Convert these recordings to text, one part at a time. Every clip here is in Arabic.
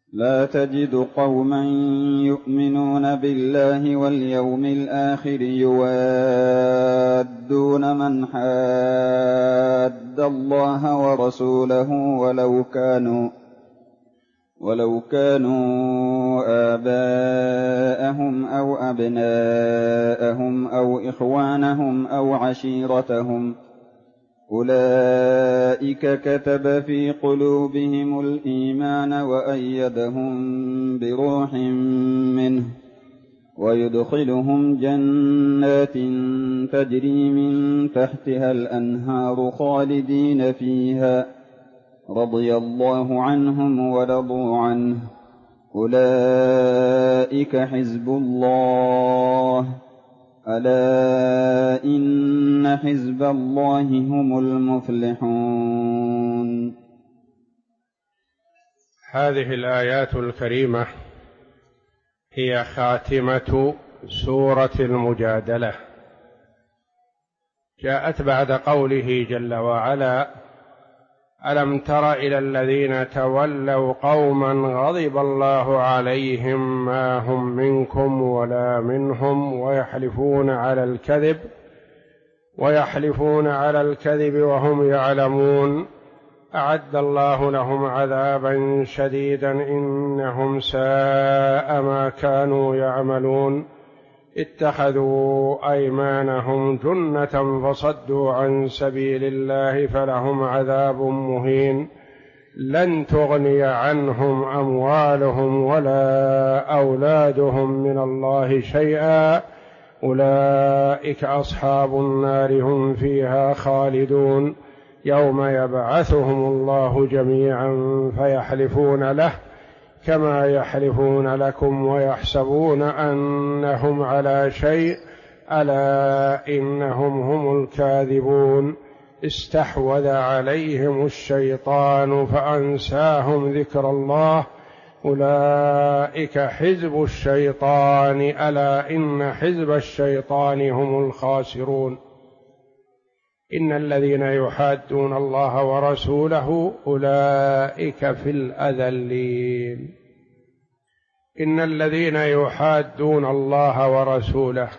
لا تجد قوما يؤمنون بالله واليوم الآخر يوادون من حاد الله ورسوله ولو كانوا آباءهم أو أبناءهم أو إخوانهم أو عشيرتهم أولئك كتب في قلوبهم الإيمان وأيدهم بروح منه ويدخلهم جنات تجري من تحتها الأنهار خالدين فيها رضي الله عنهم ورضوا عنه أولئك حزب الله ألا إن حزب الله هم المفلحون. هذه الآيات الكريمة هي خاتمة سورة المجادلة، جاءت بعد قوله جل وعلا: ألم تر إلى الذين تولوا قوما غضب الله عليهم ما هم منكم ولا منهم ويحلفون على الكذب وهم يعلمون أعد الله لهم عذابا شديدا إنهم ساء ما كانوا يعملون اتخذوا أيمانهم جنة فصدوا عن سبيل الله فلهم عذاب مهين لن تغني عنهم أموالهم ولا أولادهم من الله شيئا أولئك أصحاب النار هم فيها خالدون يوم يبعثهم الله جميعا فيحلفون له كما يحلفون لكم ويحسبون أنهم على شيء ألا إنهم هم الكاذبون استحوذ عليهم الشيطان فأنساهم ذكر الله أولئك حزب الشيطان ألا إن حزب الشيطان هم الخاسرون إن الذين يحادون الله ورسوله أولئك في الأذلين. إن الذين يحادون الله ورسوله،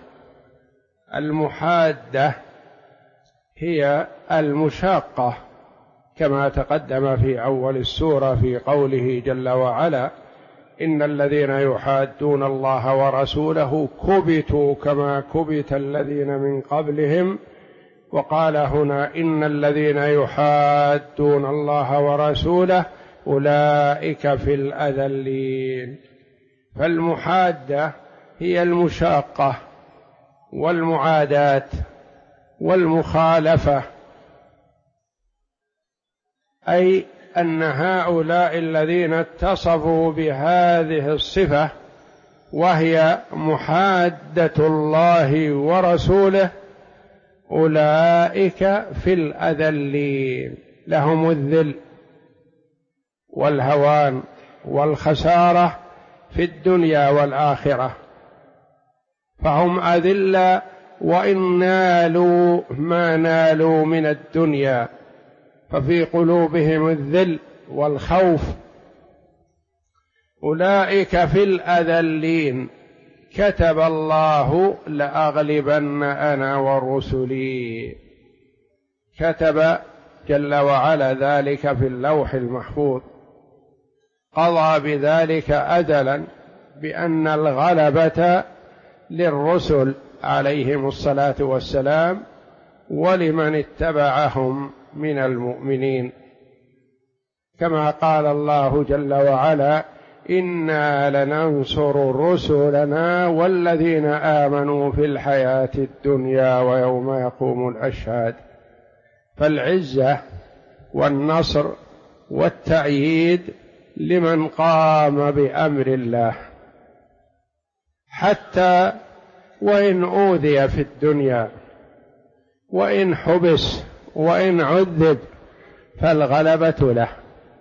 المحادة هي المشاقة كما تقدم في أول السورة في قوله جل وعلا: إن الذين يحادون الله ورسوله كبتوا كما كبت الذين من قبلهم. وقال هنا: إن الذين يحادون الله ورسوله أولئك في الأذلين. فالمحادة هي المشاقة والمعاداة والمخالفة، أي أن هؤلاء الذين اتصفوا بهذه الصفة وهي محادة الله ورسوله أولئك في الأذلين، لهم الذل والهوان والخسارة في الدنيا والآخرة، فهم أذلة وإن نالوا ما نالوا من الدنيا ففي قلوبهم الذل والخوف. أولئك في الأذلين كتب الله لأغلبن أنا ورسلي. كتب جل وعلا ذلك في اللوح المحفوظ، قضى بذلك أجلا بأن الغلبة للرسل عليهم الصلاة والسلام ولمن اتبعهم من المؤمنين، كما قال الله جل وعلا: إنا لننصر رسلنا والذين آمنوا في الحياة الدنيا ويوم يقوم الأشهاد. فالعزة والنصر والتأييد لمن قام بأمر الله، حتى وإن أوذي في الدنيا وإن حبس وإن عذب فالغلبة له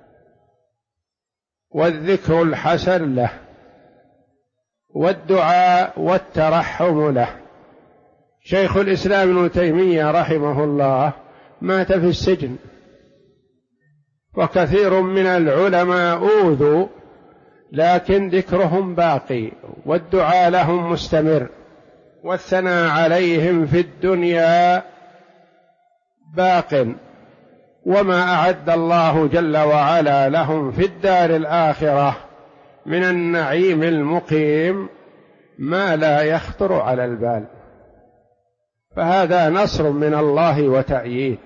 والذكر الحسن له والدعاء والترحم له. شيخ الإسلام ابن تيمية رحمه الله مات في السجن، وكثير من العلماء أوذوا لكن ذكرهم باقي والدعاء لهم مستمر والثناء عليهم في الدنيا باق، وما أعد الله جل وعلا لهم في الدار الآخرة من النعيم المقيم ما لا يخطر على البال. فهذا نصر من الله وتأييد.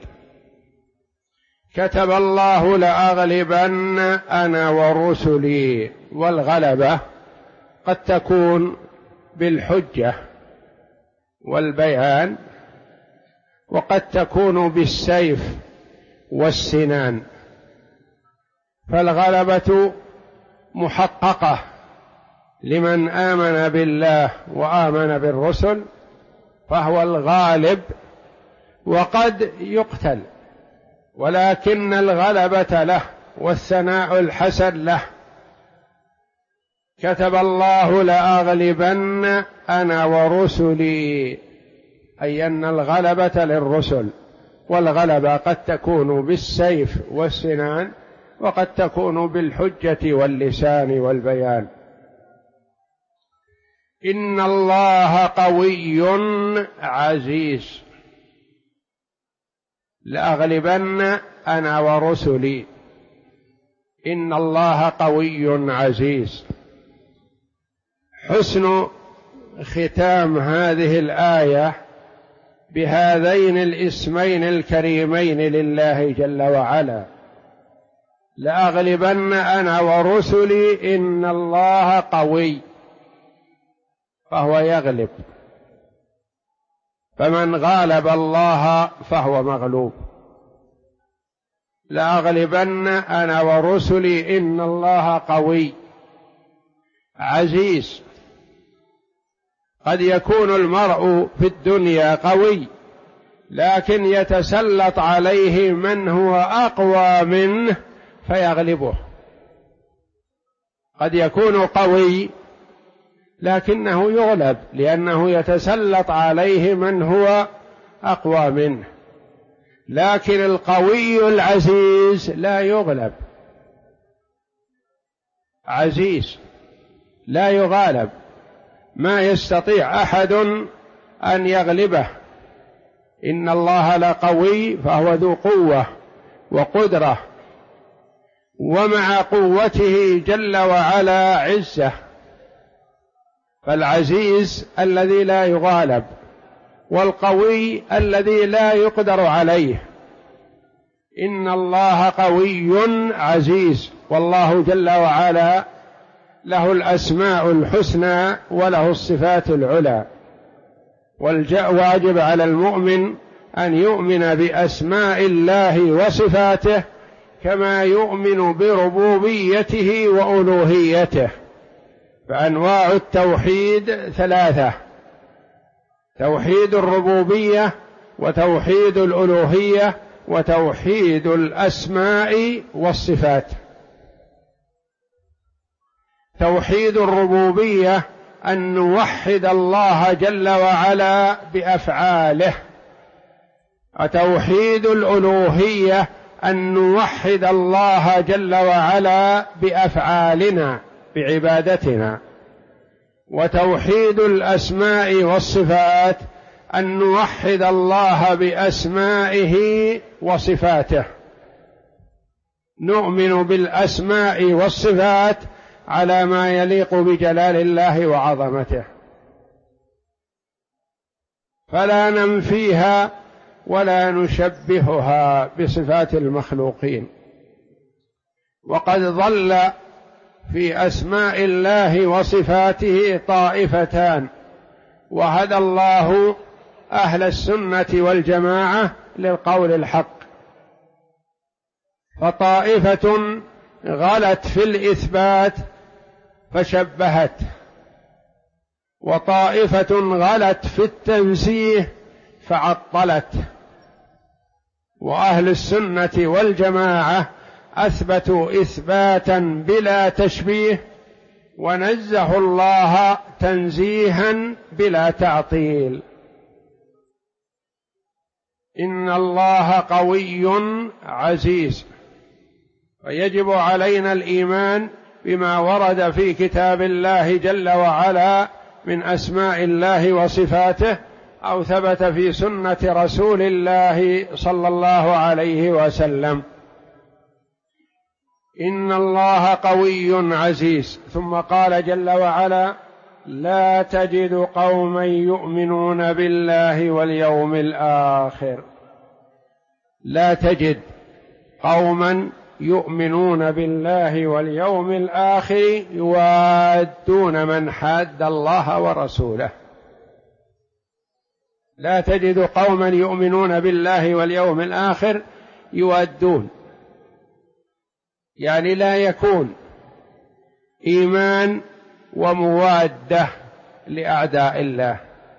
كتب الله لأغلبن أنا ورسلي، والغلبة قد تكون بالحجة والبيان، وقد تكون بالسيف والسنان. فالغلبة محققة لمن آمن بالله وآمن بالرسل فهو الغالب، وقد يقتل، ولكن الغلبة له والثناء الحسن له. كتب الله لأغلبن أنا ورسلي، أي أن الغلبة للرسل، والغلبة قد تكون بالسيف والسنان، وقد تكون بالحجة واللسان والبيان. إن الله قوي عزيز. لأغلبن أنا ورسلي، إن الله قوي عزيز. حسن ختام هذه الآية بهذين الاسمين الكريمين لله جل وعلا: لأغلبن أنا ورسلي. إن الله قوي، فهو يغلب، فمن غالب الله فهو مغلوب. لأغلبن أنا ورسلي، إن الله قوي عزيز. قد يكون المرء في الدنيا قوي، لكن يتسلط عليه من هو أقوى منه فيغلبه. قد يكون قوي لكنه يغلب، لأنه يتسلط عليه من هو أقوى منه. لكن القوي العزيز لا يغلب، عزيز لا يغالب، ما يستطيع أحد أن يغلبه. إن الله لقوي، فهو ذو قوة وقدرة، ومع قوته جل وعلا عزة. فالعزيز الذي لا يغالب، والقوي الذي لا يقدر عليه. إن الله قوي عزيز، والله جل وعلا له الأسماء الحسنى وله الصفات العلى. والواجب على المؤمن أن يؤمن بأسماء الله وصفاته كما يؤمن بربوبيته وألوهيته. فأنواع التوحيد ثلاثة: توحيد الربوبية، وتوحيد الألوهية، وتوحيد الأسماء والصفات. توحيد الربوبية أن نوحد الله جل وعلا بأفعاله، وتوحيد الألوهية أن نوحد الله جل وعلا بأفعالنا بعبادتنا، وتوحيد الأسماء والصفات أن نوحد الله بأسمائه وصفاته. نؤمن بالأسماء والصفات على ما يليق بجلال الله وعظمته، فلا ننفيها ولا نشبهها بصفات المخلوقين. وقد ضل في أسماء الله وصفاته طائفتان، وهدى الله أهل السنة والجماعة للقول الحق. فطائفة غلت في الإثبات فشبهت، وطائفة غلت في التنزيه فعطلت. وأهل السنة والجماعة أثبتوا إثباتا بلا تشبيه، ونزهوا الله تنزيها بلا تعطيل. إن الله قوي عزيز، فيجب علينا الإيمان بما ورد في كتاب الله جل وعلا من أسماء الله وصفاته أو ثبت في سنة رسول الله صلى الله عليه وسلم. إن الله قوي عزيز. ثم قال جل وعلا: لا تجد قوما يؤمنون بالله واليوم الآخر. لا تجد قوما يؤمنون بالله واليوم الآخر يوادون من حاد الله ورسوله. لا تجد قوما يؤمنون بالله واليوم الآخر يوادون، يعني لا يكون إيمان وموادة لأعداء الله،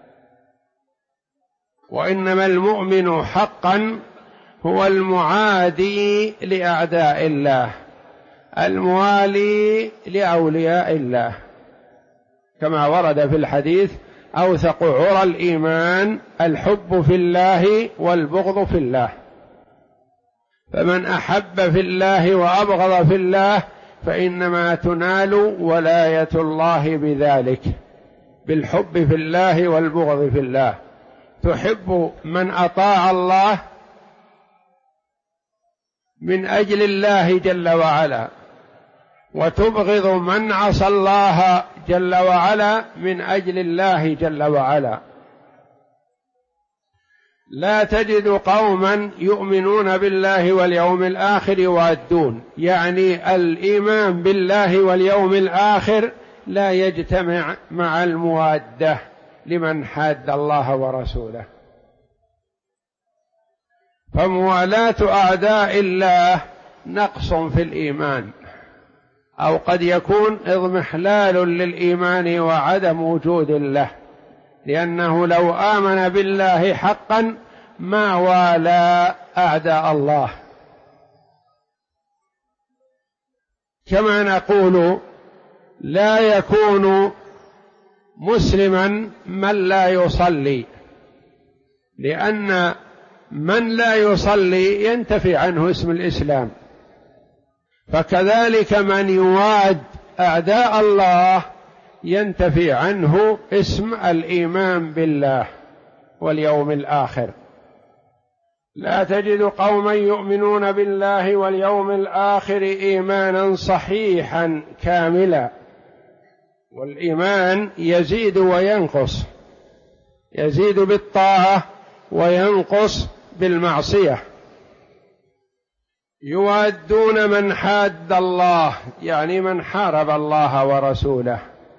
وإنما المؤمن حقا هو المعادي لأعداء الله الموالي لأولياء الله، كما ورد في الحديث: أوثق عرى الإيمان الحب في الله والبغض في الله. فمن أحب في الله وأبغض في الله فإنما تنال ولاية الله بذلك، بالحب في الله والبغض في الله. تحب من أطاع الله من أجل الله جل وعلا، وتبغض من عصى الله جل وعلا من أجل الله جل وعلا. لا تجد قوما يؤمنون بالله واليوم الآخر يوادون، يعني الإيمان بالله واليوم الآخر لا يجتمع مع الموادة لمن حاد الله ورسوله. فموالاة أعداء الله نقص في الإيمان، أو قد يكون اضمحلال للإيمان وعدم وجود له، لأنه لو آمن بالله حقا ما والى أعداء الله. كما نقول: لا يكون مسلما من لا يصلي، لأن من لا يصلي ينتفي عنه اسم الإسلام، فكذلك من يواد أعداء الله ينتفي عنه اسم الإيمان بالله واليوم الآخر. لا تجد قوما يؤمنون بالله واليوم الآخر إيمانا صحيحا كاملا. والإيمان يزيد وينقص، يزيد بالطاعة وينقص بالمعصية. يوادون من حاد الله، يعني من حارب الله ورسوله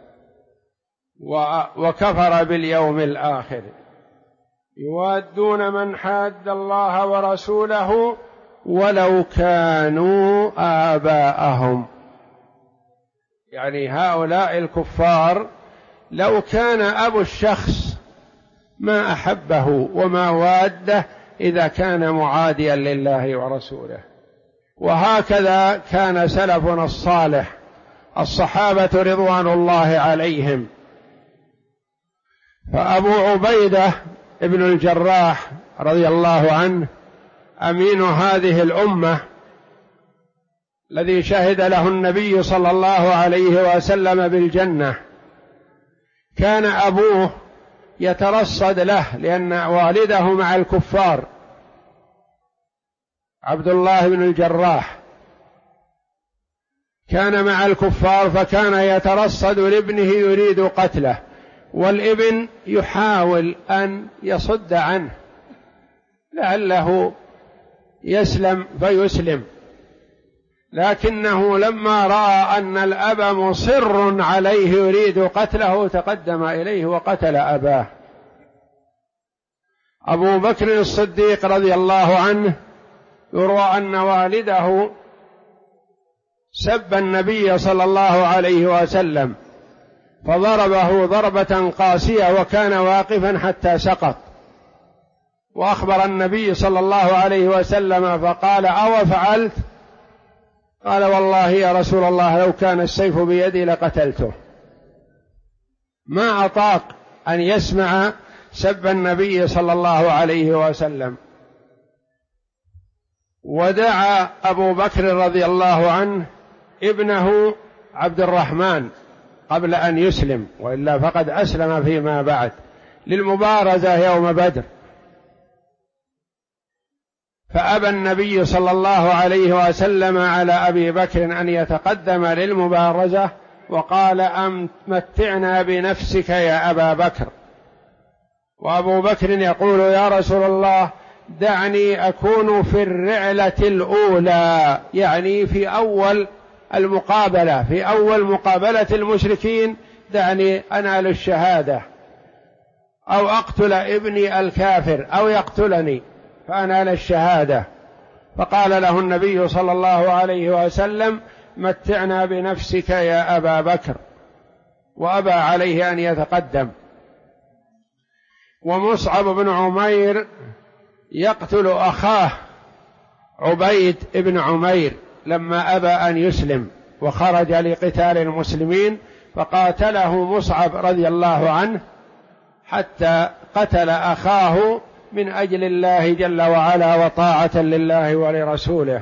وكفر باليوم الآخر. يوادون من حاد الله ورسوله ولو كانوا آباءهم، يعني هؤلاء الكفار لو كان أبو الشخص ما أحبه وما واده إذا كان معاديا لله ورسوله. وهكذا كان سلفنا الصالح الصحابة رضوان الله عليهم. فأبو عبيدة ابن الجراح رضي الله عنه أمين هذه الأمة الذي شهد له النبي صلى الله عليه وسلم بالجنة، كان أبوه يترصد له لأن والده مع الكفار، عبد الله بن الجراح كان مع الكفار، فكان يترصد لابنه يريد قتله، والابن يحاول أن يصد عنه لعله يسلم فيسلم، لكنه لما رأى أن الأب مصر عليه يريد قتله تقدم إليه وقتل أباه. أبو بكر الصديق رضي الله عنه يروى أن والده سب النبي صلى الله عليه وسلم فضربه ضربة قاسية وكان واقفا حتى سقط، وأخبر النبي صلى الله عليه وسلم فقال: أو فعلت؟ قال: والله يا رسول الله لو كان السيف بيدي لقتلته. ما أطاق أن يسمع سب النبي صلى الله عليه وسلم. ودعا أبو بكر رضي الله عنه ابنه عبد الرحمن قبل أن يسلم، وإلا فقد أسلم فيما بعد، للمبارزة يوم بدر، فأبى النبي صلى الله عليه وسلم على أبي بكر أن يتقدم للمبارزة، وقال: أمتعنا بنفسك يا أبا بكر. وأبو بكر يقول: يا رسول الله، دعني أكون في الرعلة الأولى، يعني في أول المقابلة، في أول مقابلة المشركين، دعني أنال الشهادة، أو أقتل ابني الكافر أو يقتلني فأنال الشهادة. فقال له النبي صلى الله عليه وسلم: متعنا بنفسك يا أبا بكر، وأبى عليه أن يتقدم. ومصعب بن عمير يقتل أخاه عبيد بن عمير لما أبى أن يسلم وخرج لقتال المسلمين، فقاتله مصعب رضي الله عنه حتى قتل أخاه من أجل الله جل وعلا وطاعة لله ولرسوله.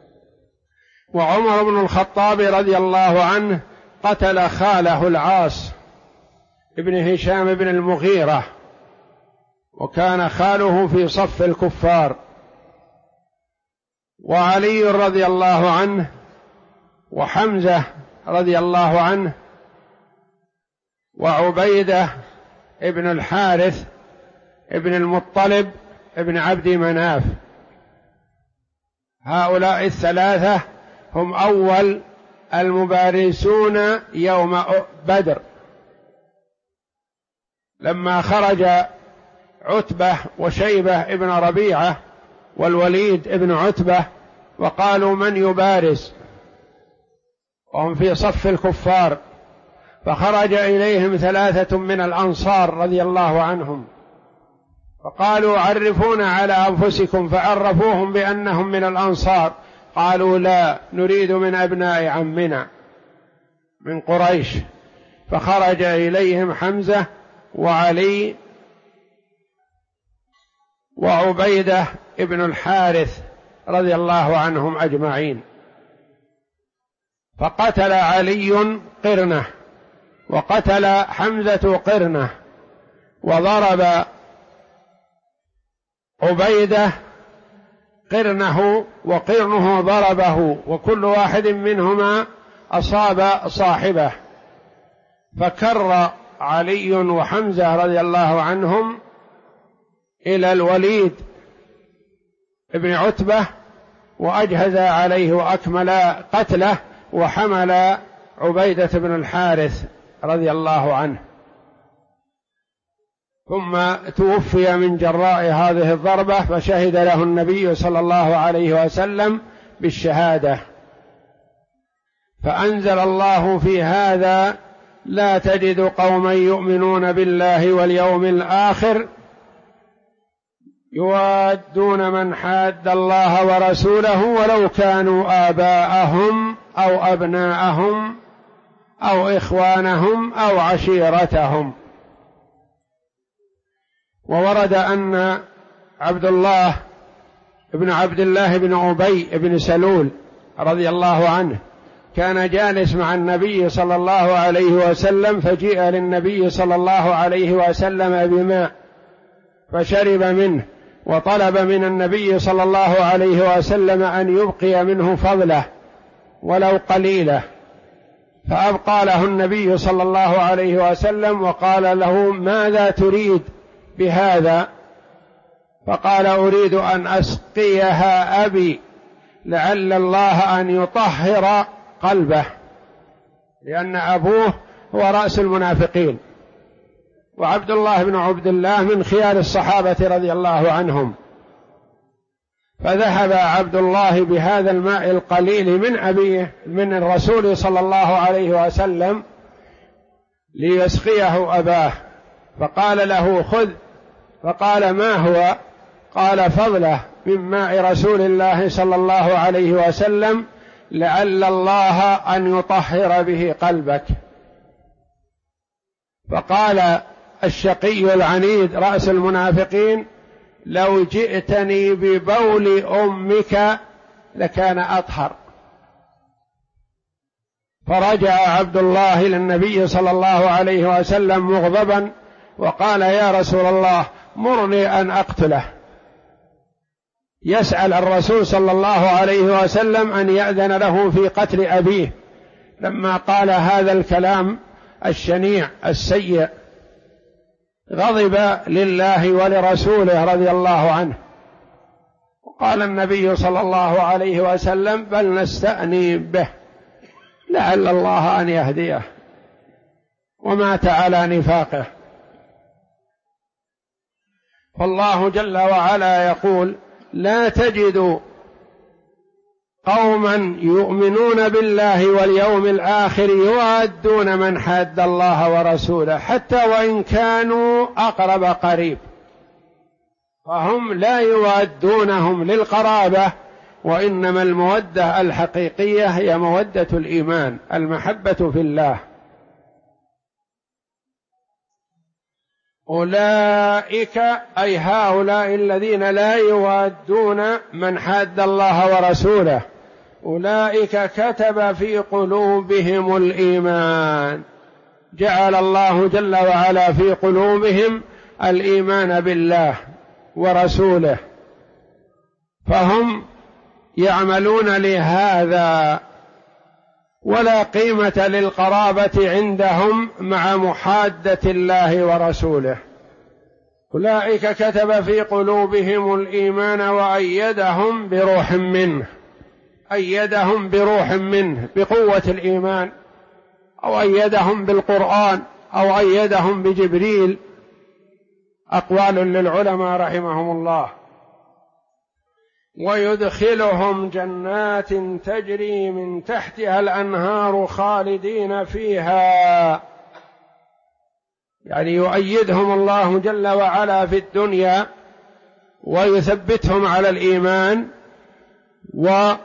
وعمر بن الخطاب رضي الله عنه قتل خاله العاص ابن هشام بن المغيرة، وكان خاله في صف الكفار. وعلي رضي الله عنه وحمزة رضي الله عنه وعبيدة ابن الحارث ابن المطلب ابن عبد مناف، هؤلاء الثلاثة هم أول المبارزون يوم بدر. لما خرج عتبة وشيبة ابن ربيعة والوليد ابن عتبة وقالوا: من يبارز؟ وهم في صف الكفار، فخرج إليهم 3 من الأنصار رضي الله عنهم، فقالوا: عرفونا على أنفسكم، فعرفوهم بأنهم من الأنصار، قالوا: لا، نريد من أبناء عمنا من قريش. فخرج إليهم حمزة وعلي وعبيدة ابن الحارث رضي الله عنهم أجمعين، فقتل علي قرنه وقتل حمزة قرنه، وضرب عبيدة قرنه وقرنه ضربه، وكل واحد منهما أصاب صاحبه، فكر علي وحمزة رضي الله عنهم إلى الوليد ابن عتبة وأجهز عليه وأكمل قتله، وحمل عبيدة بن الحارث رضي الله عنه، ثم توفي من جراء هذه الضربة، فشهد له النبي صلى الله عليه وسلم بالشهادة. فأنزل الله في هذا: لا تجد قوما يؤمنون بالله واليوم الآخر يوادون من حاد الله ورسوله ولو كانوا آباءهم أو أبناءهم أو إخوانهم أو عشيرتهم. وورد أن عبد الله بن أبي بن سلول رضي الله عنه كان جالس مع النبي صلى الله عليه وسلم، فجيء للنبي صلى الله عليه وسلم بماء فشرب منه، وطلب من النبي صلى الله عليه وسلم أن يبقي منه فضله ولو قليله، فأبقى له النبي صلى الله عليه وسلم وقال له: ماذا تريد بهذا؟ فقال: أريد أن أسقيها أبي لعل الله أن يطهر قلبه، لأن أبوه هو رأس المنافقين، وعبد الله بن عبد الله من خيار الصحابة رضي الله عنهم. فذهب عبد الله بهذا الماء القليل من أبيه من الرسول صلى الله عليه وسلم ليسقيه أباه، فقال له: خذ. فقال: ما هو؟ قال: فضله من ماء رسول الله صلى الله عليه وسلم لعل الله أن يطهر به قلبك. فقال الشقي العنيد رأس المنافقين: لو جئتني ببول أمك لكان أطهر. فرجع عبد الله إلى النبي صلى الله عليه وسلم مغضبا وقال: يا رسول الله، مرني أن أقتله. يسأل الرسول صلى الله عليه وسلم أن يأذن له في قتل أبيه لما قال هذا الكلام الشنيع السيء، غضب لله ولرسوله رضي الله عنه. قال النبي صلى الله عليه وسلم: بل نستأني به لعل الله أن يهديه، ومات على نفاقه. فالله جل وعلا يقول: لا تجد قوما يؤمنون بالله واليوم الآخر يوادون من حاد الله ورسوله حتى وإن كانوا أقرب قريب. فهم لا يوادونهم للقرابة، وإنما المودة الحقيقية هي مودة الإيمان، المحبة في الله. أولئك أي هؤلاء الذين لا يوادون من حاد الله ورسوله، أولئك كتب في قلوبهم الإيمان، جعل الله جل وعلا في قلوبهم الإيمان بالله ورسوله، فهم يعملون لهذا، ولا قيمة للقرابة عندهم مع محادة الله ورسوله. أولئك كتب في قلوبهم الإيمان وأيدهم بروح منه، أيدهم بروح منه بقوة الإيمان، أو أيدهم بالقرآن، أو أيدهم بجبريل، أقوال للعلماء رحمهم الله. ويدخلهم جنات تجري من تحتها الأنهار خالدين فيها، يعني يؤيدهم الله جل وعلا في الدنيا ويثبتهم على الإيمان، وبين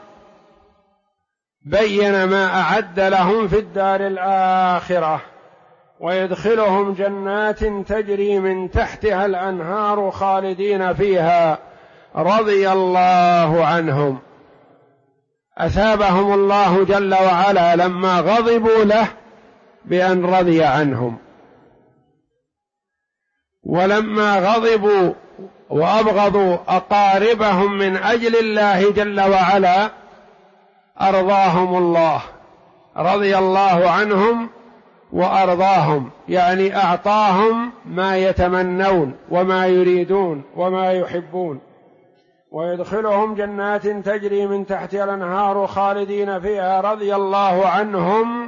ما أعد لهم في الدار الآخرة. ويدخلهم جنات تجري من تحتها الأنهار خالدين فيها رضي الله عنهم، أثابهم الله جل وعلا لما غضبوا له بأن رضي عنهم، ولما غضبوا وأبغضوا أقاربهم من أجل الله جل وعلا أرضاهم الله، رضي الله عنهم وأرضاهم، يعني أعطاهم ما يتمنون وما يريدون وما يحبون. ويدخلهم جنات تجري من تحتها الأنهار خالدين فيها رضي الله عنهم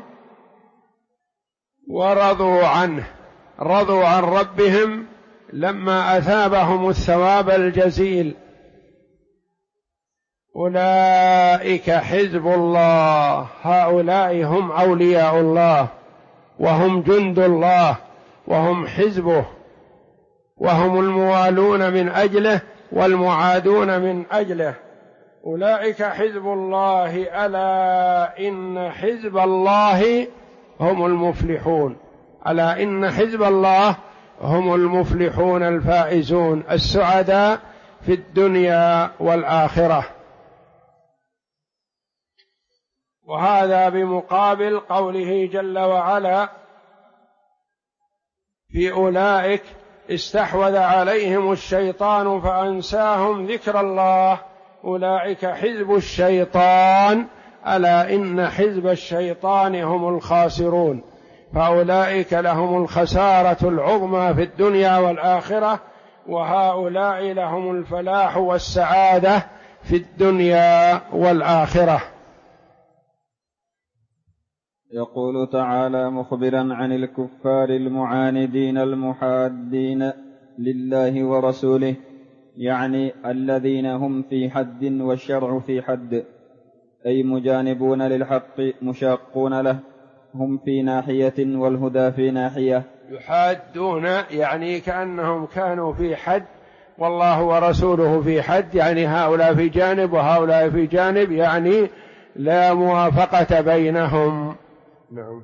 ورضوا عنه، رضوا عن ربهم لما أثابهم الثواب الجزيل. أولئك حزب الله، هؤلاء هم أولياء الله، وهم جند الله، وهم حزبه، وهم الموالون من أجله والمعادون من أجله. أولئك حزب الله، ألا إن حزب الله هم المفلحون، ألا إن حزب الله هم المفلحون الفائزون السعداء في الدنيا والآخرة. وهذا بمقابل قوله جل وعلا في أولئك استحوذ عليهم الشيطان فأنساهم ذكر الله، أولئك حزب الشيطان، ألا إن حزب الشيطان هم الخاسرون. فأولئك لهم الخسارة العظمى في الدنيا والآخرة، وهؤلاء لهم الفلاح والسعادة في الدنيا والآخرة. يقول تعالى مخبرا عن الكفار المعاندين المحادين لله ورسوله، يعني الذين هم في حد والشرع في حد، أي مجانبون للحق مشاقون له، هم في ناحية والهدى في ناحية. يحادون يعني كأنهم كانوا في حد والله ورسوله في حد، يعني هؤلاء في جانب وهؤلاء في جانب، يعني لا موافقة بينهم. نعم.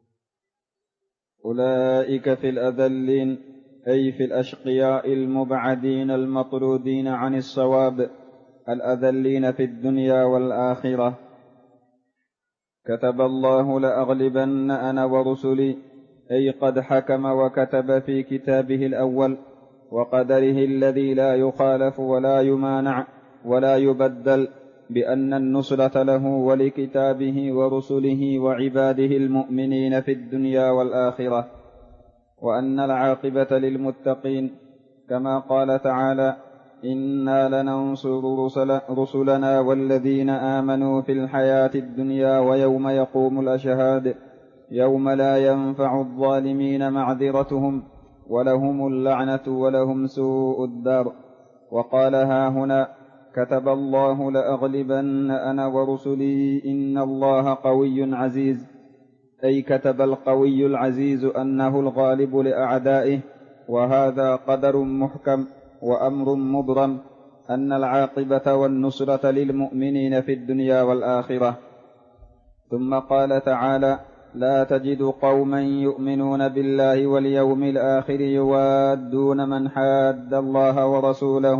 أولئك في الأذلين، أي في الأشقياء المبعدين المطرودين عن الصواب، الأذلين في الدنيا والآخرة. كتب الله لأغلبن أنا ورسلي، أي قد حكم وكتب في كتابه الأول وقدره الذي لا يخالف ولا يمانع ولا يبدل بأن النصرة له ولكتابه ورسله وعباده المؤمنين في الدنيا والآخرة، وأن العاقبة للمتقين، كما قال تعالى: إنا لننصر رسلنا والذين آمنوا في الحياة الدنيا ويوم يقوم الأشهاد يوم لا ينفع الظالمين معذرتهم ولهم اللعنة ولهم سوء الدار. وقال هاهنا: كتب الله لأغلبن أنا ورسلي إن الله قوي عزيز، أي كتب القوي العزيز أنه الغالب لأعدائه، وهذا قدر محكم وأمر مبرم أن العاقبة والنصرة للمؤمنين في الدنيا والآخرة. ثم قال تعالى: لا تجد قوما يؤمنون بالله واليوم الآخر يوادون من حاد الله ورسوله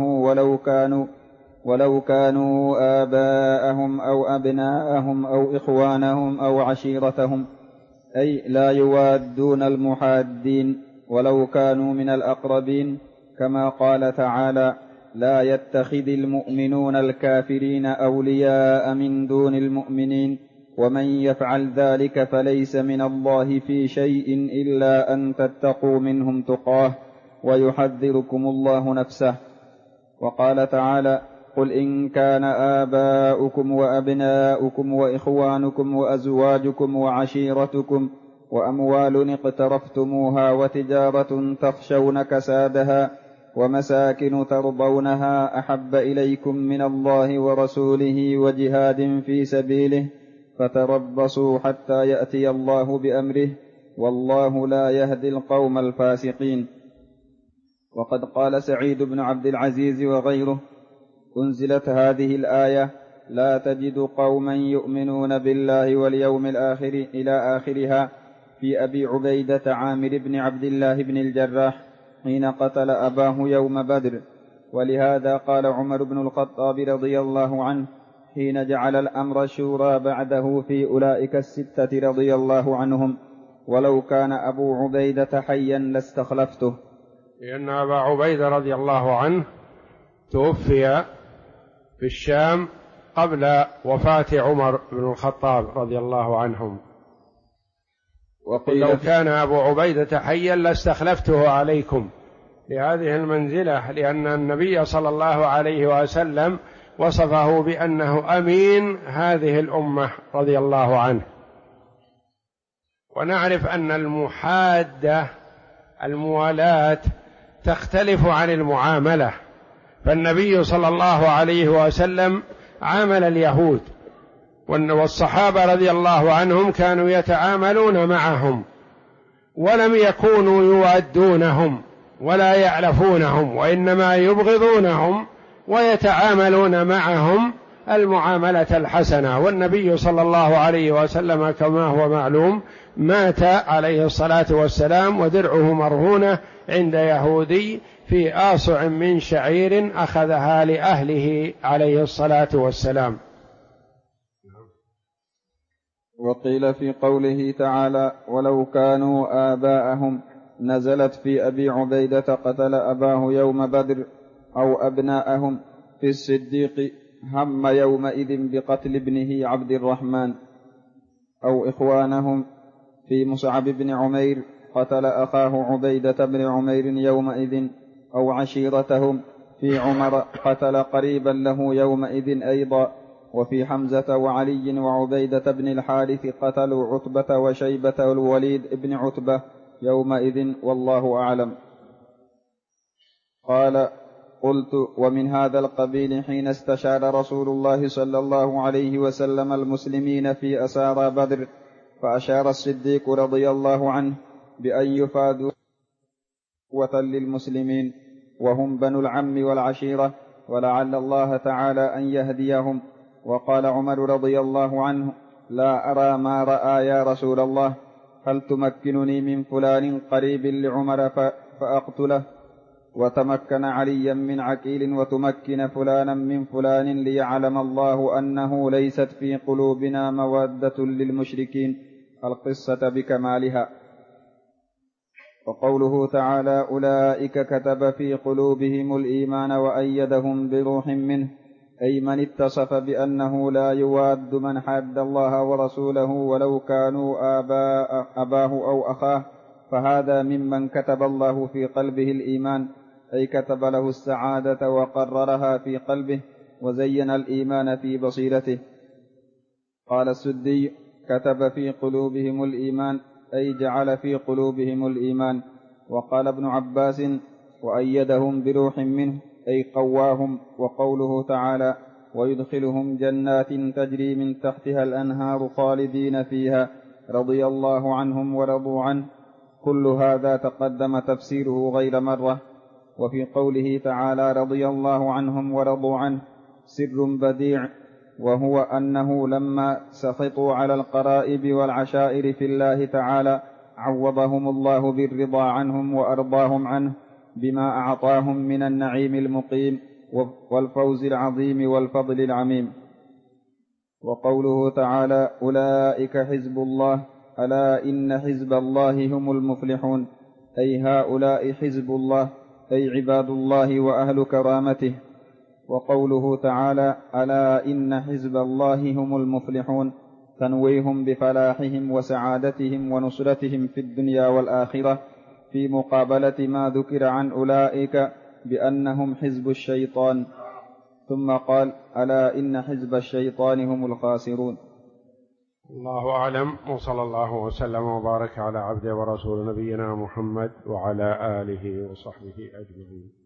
ولو كانوا آباءهم أو أبناءهم أو إخوانهم أو عشيرتهم، أي لا يوادون المحادين ولو كانوا من الأقربين، كما قال تعالى: لا يتخذ المؤمنون الكافرين أولياء من دون المؤمنين ومن يفعل ذلك فليس من الله في شيء إلا أن تتقوا منهم تقاه ويحذركم الله نفسه. وقال تعالى: قل إن كان آباؤكم وأبناؤكم وإخوانكم وأزواجكم وعشيرتكم وأموال اقترفتموها وتجارة تخشون كسادها ومساكن ترضونها أحب إليكم من الله ورسوله وجهاد في سبيله فتربصوا حتى يأتي الله بأمره والله لا يهدي القوم الفاسقين. وقد قال سعيد بن عبد العزيز وغيره: أنزلت هذه الآية: لا تجد قوما يؤمنون بالله واليوم الآخر إلى آخرها في أبي عبيدة عامر بن عبد الله بن الجراح حين قتل أباه يوم بدر. ولهذا قال عمر بن الخطاب رضي الله عنه حين جعل الأمر شورى بعده في أولئك الستة رضي الله عنهم: ولو كان أبو عبيدة حيا لاستخلفته. لأن أبا عبيدة رضي الله عنه توفي في الشام قبل وفاة عمر بن الخطاب رضي الله عنهم. لو كان أبو عبيدة حيا لاستخلفته عليكم لهذه المنزلة، لأن النبي صلى الله عليه وسلم وصفه بأنه أمين هذه الأمة رضي الله عنه. ونعرف أن المحادة الموالاة تختلف عن المعاملة، فالنبي صلى الله عليه وسلم عامل اليهود، والصحابة رضي الله عنهم كانوا يتعاملون معهم ولم يكونوا يوادونهم ولا يعرفونهم، وإنما يبغضونهم ويتعاملون معهم المعاملة الحسنة. والنبي صلى الله عليه وسلم كما هو معلوم مات عليه الصلاة والسلام ودرعه مرهونة عند يهودي في آصع من شعير أخذها لأهله عليه الصلاة والسلام. وقيل في قوله تعالى: ولو كانوا آباءهم، نزلت في أبي عبيدة قتل أباه يوم بدر، أو أبناءهم في الصديق هم يومئذ بقتل ابنه عبد الرحمن، أو إخوانهم في مصعب بن عمير قتل أخاه عبيدة بن عمير يومئذ، أو عشيرتهم في عمر قتل قريبا له يومئذ أيضا. وفي حمزة وعلي وعبيدة بن الحارث قتلوا عتبة وشيبة والوليد بن عتبة يومئذ، والله أعلم. قال: قلت: ومن هذا القبيل حين استشار رسول الله صلى الله عليه وسلم المسلمين في أسارى بدر، فأشار الصديق رضي الله عنه بأن يفادوا قوة للمسلمين وهم بنو العم والعشيرة، ولعل الله تعالى أن يهديهم. وقال عمر رضي الله عنه: لا أرى ما رأى يا رسول الله، هل تمكنني من فلان قريب لعمر فأقتله؟ وتمكن عليا من عقيل وتمكن فلانا من فلان ليعلم الله أنه ليست في قلوبنا مودة للمشركين القصة بكمالها. وقوله تعالى أولئك كتب في قلوبهم الإيمان وأيدهم بروح منه، أي من اتصف بأنه لا يواد من حاد الله ورسوله ولو كانوا أباه أو أخاه، فهذا ممن كتب الله في قلبه الإيمان، أي كتب له السعادة وقررها في قلبه وزين الإيمان في بصيرته. قال السدي كتب في قلوبهم الإيمان أي جعل في قلوبهم الإيمان. وقال ابن عباس وأيدهم بروح منه أي قواهم. وقوله تعالى ويدخلهم جنات تجري من تحتها الأنهار خالدين فيها رضي الله عنهم ورضوا عنه، كل هذا تقدم تفسيره غير مرة. وفي قوله تعالى رضي الله عنهم ورضوا عنه سر بديع، وهو أنه لما سخطوا على القرائب والعشائر في الله تعالى عوضهم الله بالرضا عنهم وأرضاهم عنه بما أعطاهم من النعيم المقيم والفوز العظيم والفضل العميم. وقوله تعالى أولئك حزب الله ألا إن حزب الله هم المفلحون، أي هؤلاء حزب الله أي عباد الله وأهل كرامته. وقوله تعالى ألا إن حزب الله هم المفلحون تنويهم بفلاحهم وسعادتهم ونصرتهم في الدنيا والآخرة، في مقابلة ما ذكر عن أولئك بأنهم حزب الشيطان. ثم قال ألا إن حزب الشيطان هم الخاسرون. الله أعلم، وصلى الله وسلم وبارك على عبده ورسول نبينا محمد وعلى آله وصحبه أجمعين.